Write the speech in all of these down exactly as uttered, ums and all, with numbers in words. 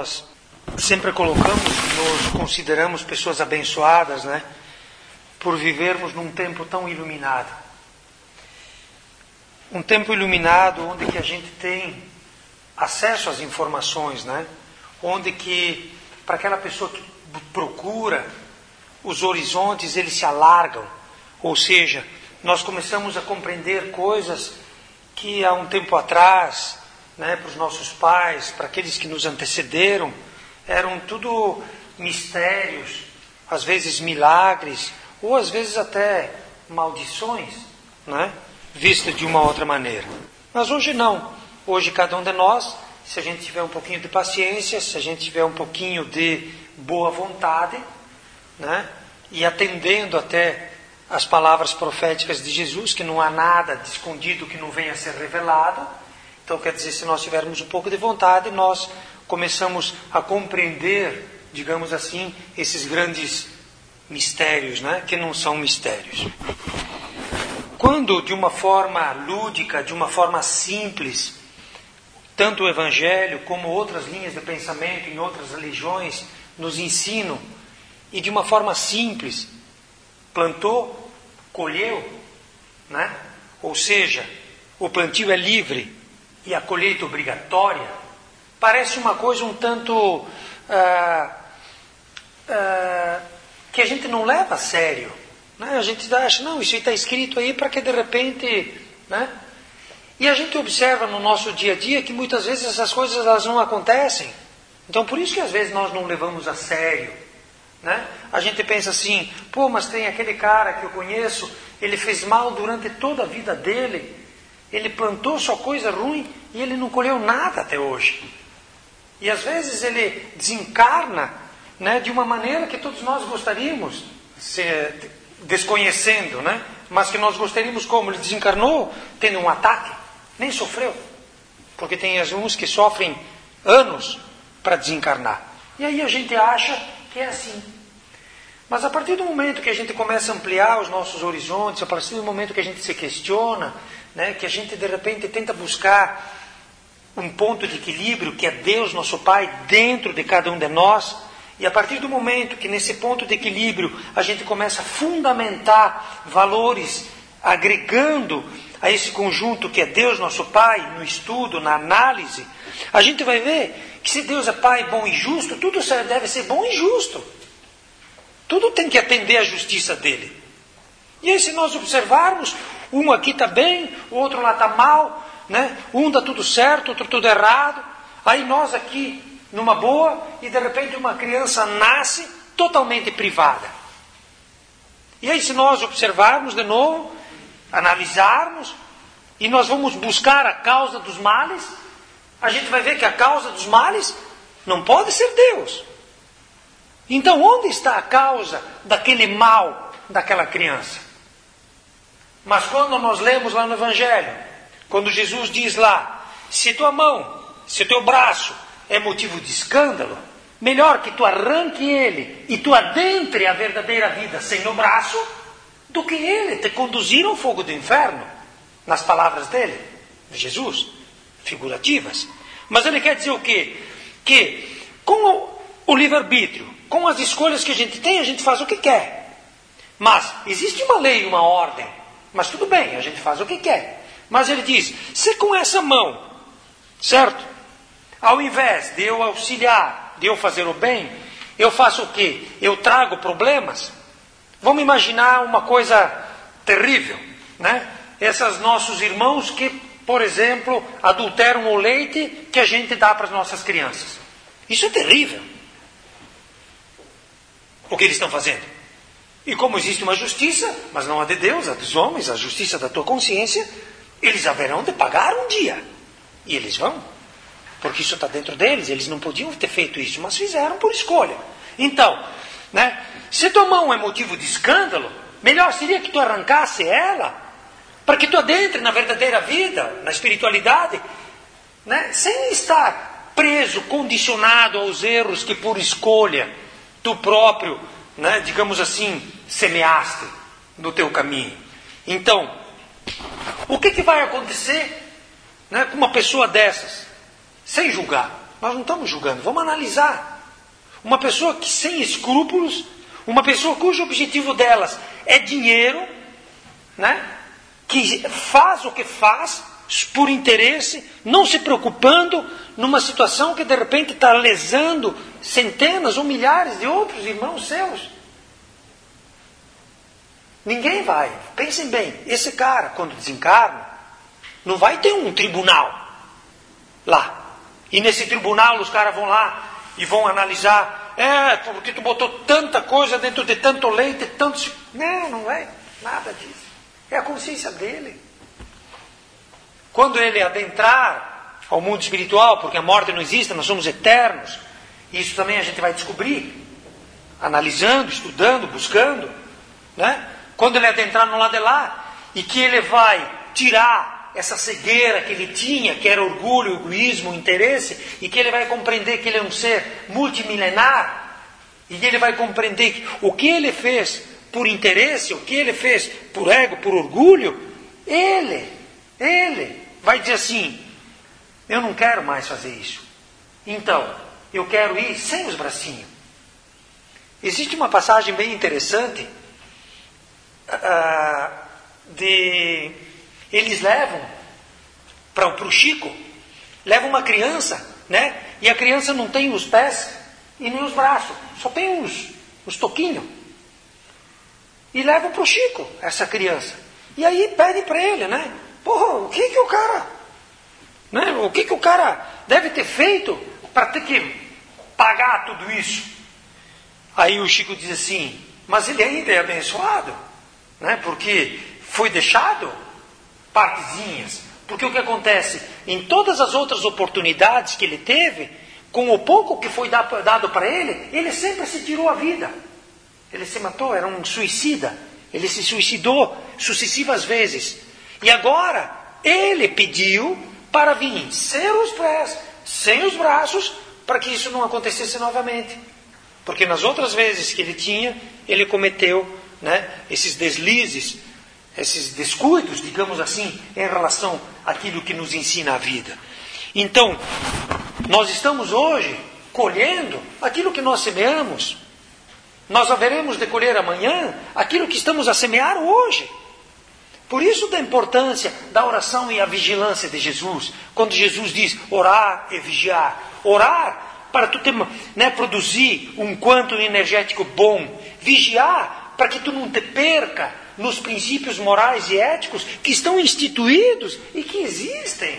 nós sempre colocamos, nos consideramos pessoas abençoadas, né? Por vivermos num tempo tão iluminado. Um tempo iluminado onde que a gente tem acesso às informações, né? Onde que, para aquela pessoa que procura, os horizontes, eles se alargam. Ou seja, nós começamos a compreender coisas que há um tempo atrás, né, para os nossos pais, para aqueles que nos antecederam, eram tudo mistérios, às vezes milagres, ou às vezes até maldições, né, vistas de uma outra maneira. Mas hoje não. Hoje cada um de nós, se a gente tiver um pouquinho de paciência, se a gente tiver um pouquinho de boa vontade, né, e atendendo até as palavras proféticas de Jesus, que não há nada de escondido que não venha a ser revelado. Então, quer dizer, se nós tivermos um pouco de vontade, nós começamos a compreender, digamos assim, esses grandes mistérios, né? Que não são mistérios. Quando, de uma forma lúdica, de uma forma simples, tanto o Evangelho como outras linhas de pensamento em outras religiões nos ensinam, e de uma forma simples, plantou, colheu, né? Ou seja, o plantio é livre e a colheita obrigatória, parece uma coisa um tanto ah, ah, que a gente não leva a sério, né? A gente acha, não, isso está escrito aí para que de repente, né? E a gente observa no nosso dia a dia que muitas vezes essas coisas elas não acontecem. Então por isso que às vezes nós não levamos a sério, né? A gente pensa assim, pô, mas tem aquele cara que eu conheço, ele fez mal durante toda a vida dele, ele plantou só coisa ruim e ele não colheu nada até hoje. E às vezes ele desencarna, né, de uma maneira que todos nós gostaríamos, se, desconhecendo, né? Mas que nós gostaríamos como? Ele desencarnou tendo um ataque, nem sofreu. Porque tem uns que sofrem anos para desencarnar. E aí a gente acha que é assim. Mas a partir do momento que a gente começa a ampliar os nossos horizontes, a partir do momento que a gente se questiona, né, que a gente de repente tenta buscar um ponto de equilíbrio, que é Deus, nosso Pai, dentro de cada um de nós, e a partir do momento que nesse ponto de equilíbrio a gente começa a fundamentar valores, agregando a esse conjunto que é Deus, nosso Pai, no estudo, na análise, a gente vai ver que se Deus é Pai bom e justo, tudo deve ser bom e justo. Tudo tem que atender à justiça dele. E aí se nós observarmos, um aqui está bem, o outro lá está mal, né? Um dá tudo certo, outro tudo errado. Aí nós aqui numa boa e de repente uma criança nasce totalmente privada. E aí se nós observarmos de novo, analisarmos, e nós vamos buscar a causa dos males, a gente vai ver que a causa dos males não pode ser Deus. Então onde está a causa daquele mal daquela criança? Mas quando nós lemos lá no Evangelho, quando Jesus diz lá, se tua mão, se teu braço é motivo de escândalo, melhor que tu arranque ele e tu adentre a verdadeira vida sem o braço, do que ele te conduzir ao fogo do inferno. Nas palavras dele, de Jesus, figurativas. Mas ele quer dizer o quê? Que com o, o livre-arbítrio, com as escolhas que a gente tem, a gente faz o que quer. Mas existe uma lei, uma ordem. Mas tudo bem, a gente faz o que quer. Mas ele diz, se com essa mão, certo? Ao invés de eu auxiliar, de eu fazer o bem, eu faço o quê? Eu trago problemas? Vamos imaginar uma coisa terrível, né? Esses nossos irmãos que, por exemplo, adulteram o leite que a gente dá para as nossas crianças. Isso é terrível. O que eles estão fazendo? E como existe uma justiça, mas não a de Deus, a dos homens, a justiça da tua consciência, eles haverão de pagar um dia. E eles vão. Porque isso está dentro deles, eles não podiam ter feito isso, mas fizeram por escolha. Então, né, se tua mão é motivo de escândalo, melhor seria que tu arrancasse ela, para que tu adentre na verdadeira vida, na espiritualidade, né, sem estar preso, condicionado aos erros que por escolha tu próprio, né, digamos assim, semeaste no teu caminho. Então, o que, que vai acontecer, né, com uma pessoa dessas? Sem julgar. Nós não estamos julgando, vamos analisar. Uma pessoa que sem escrúpulos, uma pessoa cujo objetivo delas é dinheiro, né? Que faz o que faz por interesse, não se preocupando numa situação que de repente está lesando centenas ou milhares de outros irmãos seus. Ninguém vai, pensem bem, esse cara quando desencarna, não vai ter um tribunal lá. E nesse tribunal os caras vão lá e vão analisar, é, porque tu botou tanta coisa dentro de tanto leite, tantos... Não, não é nada disso. É a consciência dele. Quando ele adentrar ao mundo espiritual, porque a morte não existe, nós somos eternos, isso também a gente vai descobrir, analisando, estudando, buscando, né? Quando ele adentrar no lado de lá, e que ele vai tirar essa cegueira que ele tinha, que era orgulho, egoísmo, interesse, e que ele vai compreender que ele é um ser multimilenar, e que ele vai compreender que o que ele fez por interesse, o que ele fez por ego, por orgulho, ele, ele vai dizer assim, eu não quero mais fazer isso. Então, eu quero ir sem os bracinhos. Existe uma passagem bem interessante, uh, de... Eles levam para o Chico, levam uma criança, né? E a criança não tem os pés e nem os braços, só tem os, os toquinhos. E levam para o Chico essa criança. E aí pedem para ele, né? Porra, o que que o cara, né? O que que o cara deve ter feito para ter que pagar tudo isso? Aí o Chico diz assim, mas ele ainda é abençoado, né? Porque foi deixado partezinhas. Porque o que acontece? Em todas as outras oportunidades que ele teve, com o pouco que foi dado para ele, ele sempre se tirou a vida. Ele se matou, era um suicida. Ele se suicidou sucessivas vezes. E agora, ele pediu para vir sem os pés, sem os braços, para que isso não acontecesse novamente. Porque nas outras vezes que ele tinha, ele cometeu, né, esses deslizes, esses descuidos, digamos assim, em relação àquilo que nos ensina a vida. Então, nós estamos hoje colhendo aquilo que nós semeamos. Nós haveremos de colher amanhã aquilo que estamos a semear hoje. Por isso da importância da oração e a vigilância de Jesus. Quando Jesus diz orar e vigiar. Orar para tu ter, né, produzir um quanto energético bom. Vigiar para que tu não te perca nos princípios morais e éticos que estão instituídos e que existem.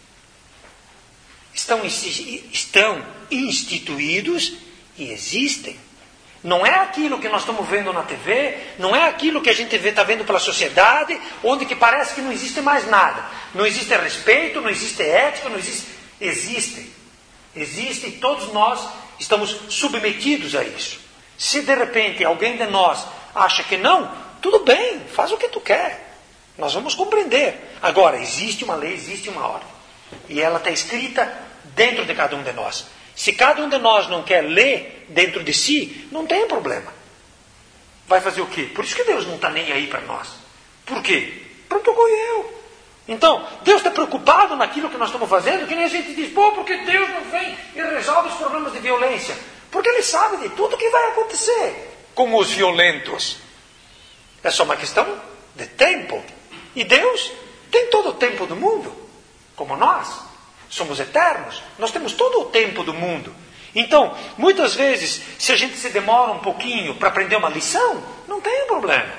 Estão, estão instituídos e existem. Não é aquilo que nós estamos vendo na T V, não é aquilo que a gente está vendo pela sociedade, onde que parece que não existe mais nada. Não existe respeito, não existe ética, não existe... Existe. Existe e todos nós estamos submetidos a isso. Se de repente alguém de nós acha que não, tudo bem, faz o que tu quer. Nós vamos compreender. Agora, existe uma lei, existe uma ordem. E ela está escrita dentro de cada um de nós. Se cada um de nós não quer ler dentro de si, não tem problema. Vai fazer o quê? Por isso que Deus não está nem aí para nós. Por quê? Pronto, eu. Então, Deus está preocupado naquilo que nós estamos fazendo, que nem a gente diz, pô, porque Deus não vem e resolve os problemas de violência. Porque Ele sabe de tudo que vai acontecer com os violentos. É só uma questão de tempo. E Deus tem todo o tempo do mundo, como nós. Somos eternos, nós temos todo o tempo do mundo. Então, muitas vezes, se a gente se demora um pouquinho para aprender uma lição, não tem problema.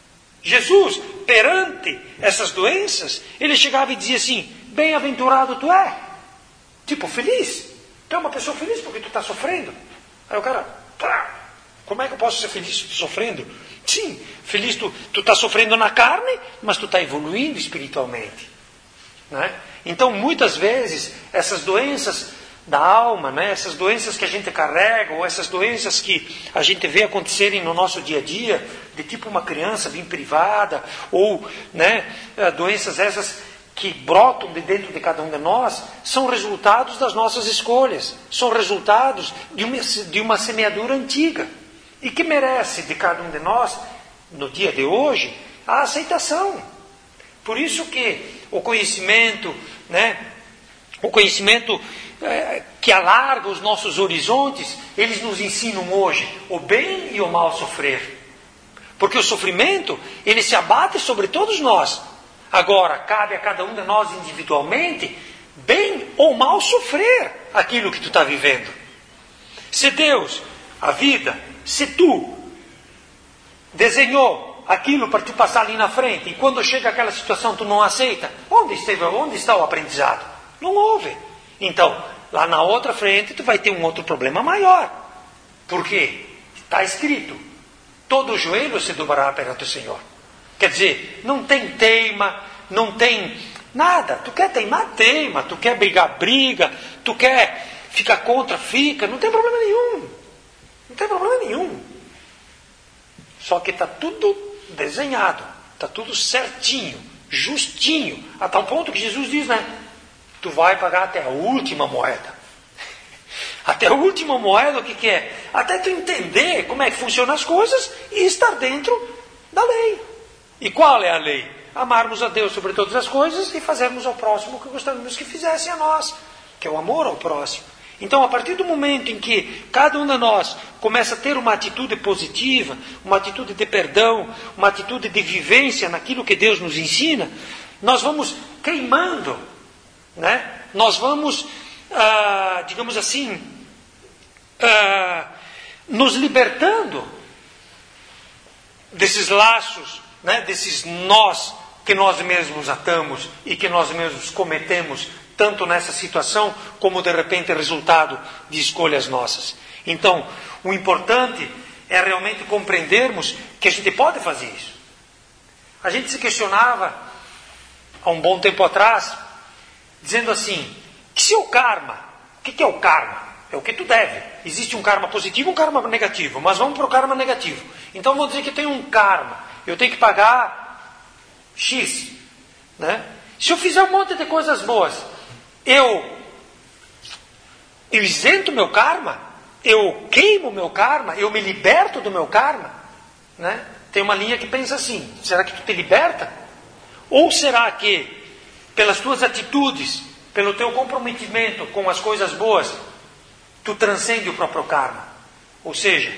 Jesus, perante essas doenças, ele chegava e dizia assim, bem-aventurado tu é. Tipo, feliz. Tu é uma pessoa feliz porque tu está sofrendo. Aí o cara, tá, como é que eu posso ser feliz sofrendo? Sim, feliz tu está sofrendo na carne, mas tu está evoluindo espiritualmente. Né? Então, muitas vezes, essas doenças da alma, né? Essas doenças que a gente carrega, ou essas doenças que a gente vê acontecerem no nosso dia a dia, de tipo uma criança bem privada, ou, né, doenças essas que brotam de dentro de cada um de nós, são resultados das nossas escolhas, são resultados de uma, de uma semeadura antiga, e que merece de cada um de nós, no dia de hoje, a aceitação. Por isso que o conhecimento, né, o conhecimento é, que alarga os nossos horizontes, eles nos ensinam hoje o bem e o mal sofrer. Porque o sofrimento, ele se abate sobre todos nós. Agora, cabe a cada um de nós individualmente, bem ou mal sofrer aquilo que tu está vivendo. Se Deus, a vida, se tu desenhou aquilo para tu passar ali na frente, e quando chega aquela situação tu não aceita, onde, esteve, onde está o aprendizado? Não houve. Então, lá na outra frente tu vai ter um outro problema maior. Por quê? Está escrito, todo joelho se dobrará perante o Senhor. Quer dizer, não tem teima, não tem nada. Tu quer teimar, teima. Tu quer brigar, briga. Tu quer ficar contra, fica. Não tem problema nenhum. Não tem problema nenhum. Só que está tudo desenhado. Está tudo certinho, justinho. A tal ponto que Jesus diz, né? Tu vai pagar até a última moeda. Até a última moeda, o que, que é? Até tu entender como é que funcionam as coisas e estar dentro da lei. E qual é a lei? Amarmos a Deus sobre todas as coisas e fazermos ao próximo o que gostaríamos que fizessem a nós, que é o amor ao próximo. Então, a partir do momento em que cada um de nós começa a ter uma atitude positiva, uma atitude de perdão, uma atitude de vivência naquilo que Deus nos ensina, nós vamos queimando, né? Nós vamos, ah, digamos assim, ah, nos libertando desses laços, né? Desses nós que nós mesmos atamos e que nós mesmos cometemos, tanto nessa situação como de repente resultado de escolhas nossas. Então, o importante é realmente compreendermos que a gente pode fazer isso. A gente se questionava há um bom tempo atrás, dizendo assim, que se o karma, o que é o karma? É o que tu deve. Existe um karma positivo e um karma negativo, mas vamos para o karma negativo. Então vamos dizer que tem um karma, eu tenho que pagar X, né? Se eu fizer um monte de coisas boas, eu, eu isento o meu karma, eu queimo o meu karma, eu me liberto do meu karma, né? Tem uma linha que pensa assim, será que tu te liberta? Ou será que, pelas tuas atitudes, pelo teu comprometimento com as coisas boas, tu transcende o próprio karma? Ou seja,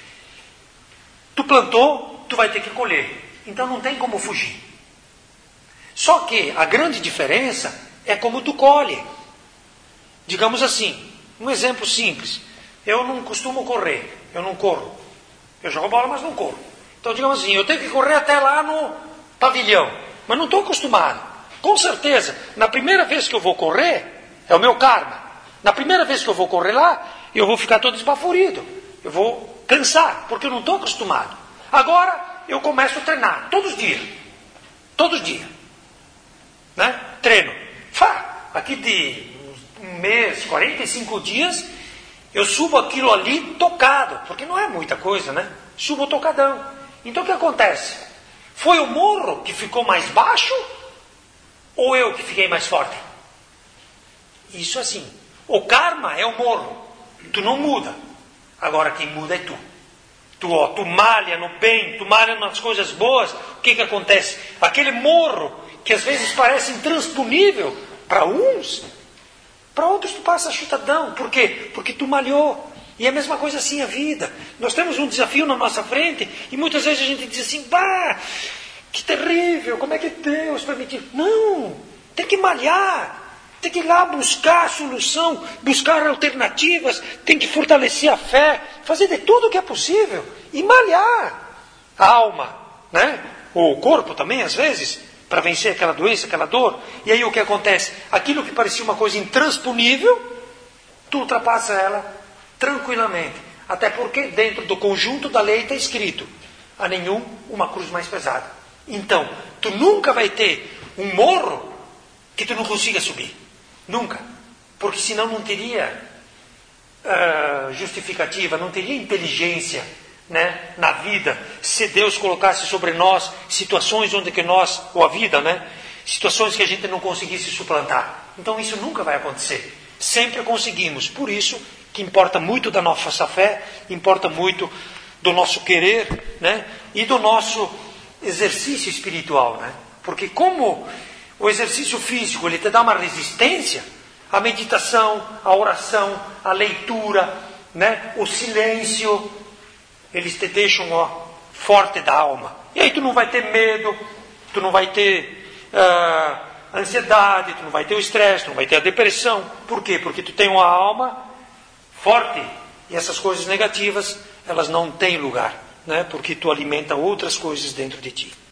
tu plantou, tu vai ter que colher. Então não tem como fugir. Só que a grande diferença é como tu colhe. Digamos assim, um exemplo simples. Eu não costumo correr, eu não corro. Eu jogo bola, mas não corro. Então, digamos assim, eu tenho que correr até lá no pavilhão, mas não estou acostumado. Com certeza, na primeira vez que eu vou correr, é o meu karma. Na primeira vez que eu vou correr lá, eu vou ficar todo esbaforido. Eu vou cansar, porque eu não estou acostumado. Agora, eu começo a treinar, todos os dias. Todos os dias. Né? Treino. Fá, aqui de um mês, quarenta e cinco dias, eu subo aquilo ali tocado, porque não é muita coisa, né? Subo tocadão. Então o que acontece? Foi o morro que ficou mais baixo ou eu que fiquei mais forte? Isso assim. O karma é o morro. Tu não muda. Agora quem muda é tu. Tu, ó, tu malha no bem, tu malha nas coisas boas. O que que acontece? Aquele morro que às vezes parece intransponível para uns, para outros tu passa chutadão. Por quê? Porque tu malhou. E é a mesma coisa assim a vida. Nós temos um desafio na nossa frente e muitas vezes a gente diz assim, bah, que terrível, como é que Deus permitiu? Não, tem que malhar, tem que ir lá buscar a solução, buscar alternativas, tem que fortalecer a fé, fazer de tudo o que é possível e malhar a alma, né? O corpo também às vezes, para vencer aquela doença, aquela dor. E aí o que acontece? Aquilo que parecia uma coisa intransponível, tu ultrapassa ela tranquilamente. Até porque dentro do conjunto da lei está escrito, a nenhum uma cruz mais pesada. Então, tu nunca vai ter um morro que tu não consiga subir. Nunca. Porque senão não teria uh, justificativa, não teria inteligência, né, na vida, se Deus colocasse sobre nós situações onde que nós, ou a vida, né, situações que a gente não conseguisse suplantar. Então isso nunca vai acontecer. Sempre conseguimos. Por isso que importa muito da nossa fé, importa muito do nosso querer, né, e do nosso exercício espiritual, né? Porque como o exercício físico ele te dá uma resistência, A meditação, a oração, a leitura, né? O silêncio, eles te deixam ó, forte da alma. E aí tu não vai ter medo, tu não vai ter uh, ansiedade, tu não vai ter o estresse, tu não vai ter a depressão. Por quê? Porque tu tem uma alma forte. E essas coisas negativas, elas não têm lugar, né? Porque tu alimenta outras coisas dentro de ti.